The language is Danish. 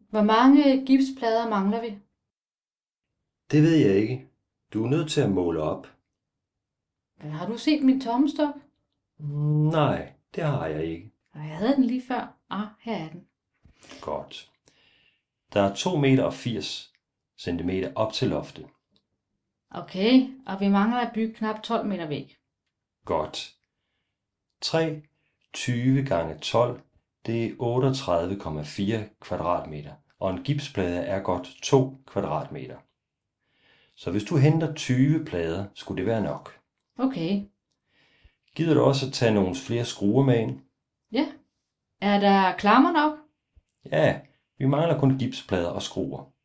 Hvor mange gipsplader mangler vi? Det ved jeg ikke. Du er nødt til at måle op. Har du set min tommestok? Nej, det har jeg ikke. Jeg havde den lige før. Her er den. Godt. Der er 2,80 meter og 80 centimeter op til loftet. Okay, og vi mangler at bygge knap 12 meter væg. Godt. 3 20 gange 12, det er 38,4 kvadratmeter, og en gipsplade er godt 2 kvadratmeter. Så hvis du henter 20 plader, skulle det være nok. Okay, Gider du også at tage nogle flere skruer med ind? ja. Er der klammer nok? Ja, vi mangler kun gipsplader og skruer.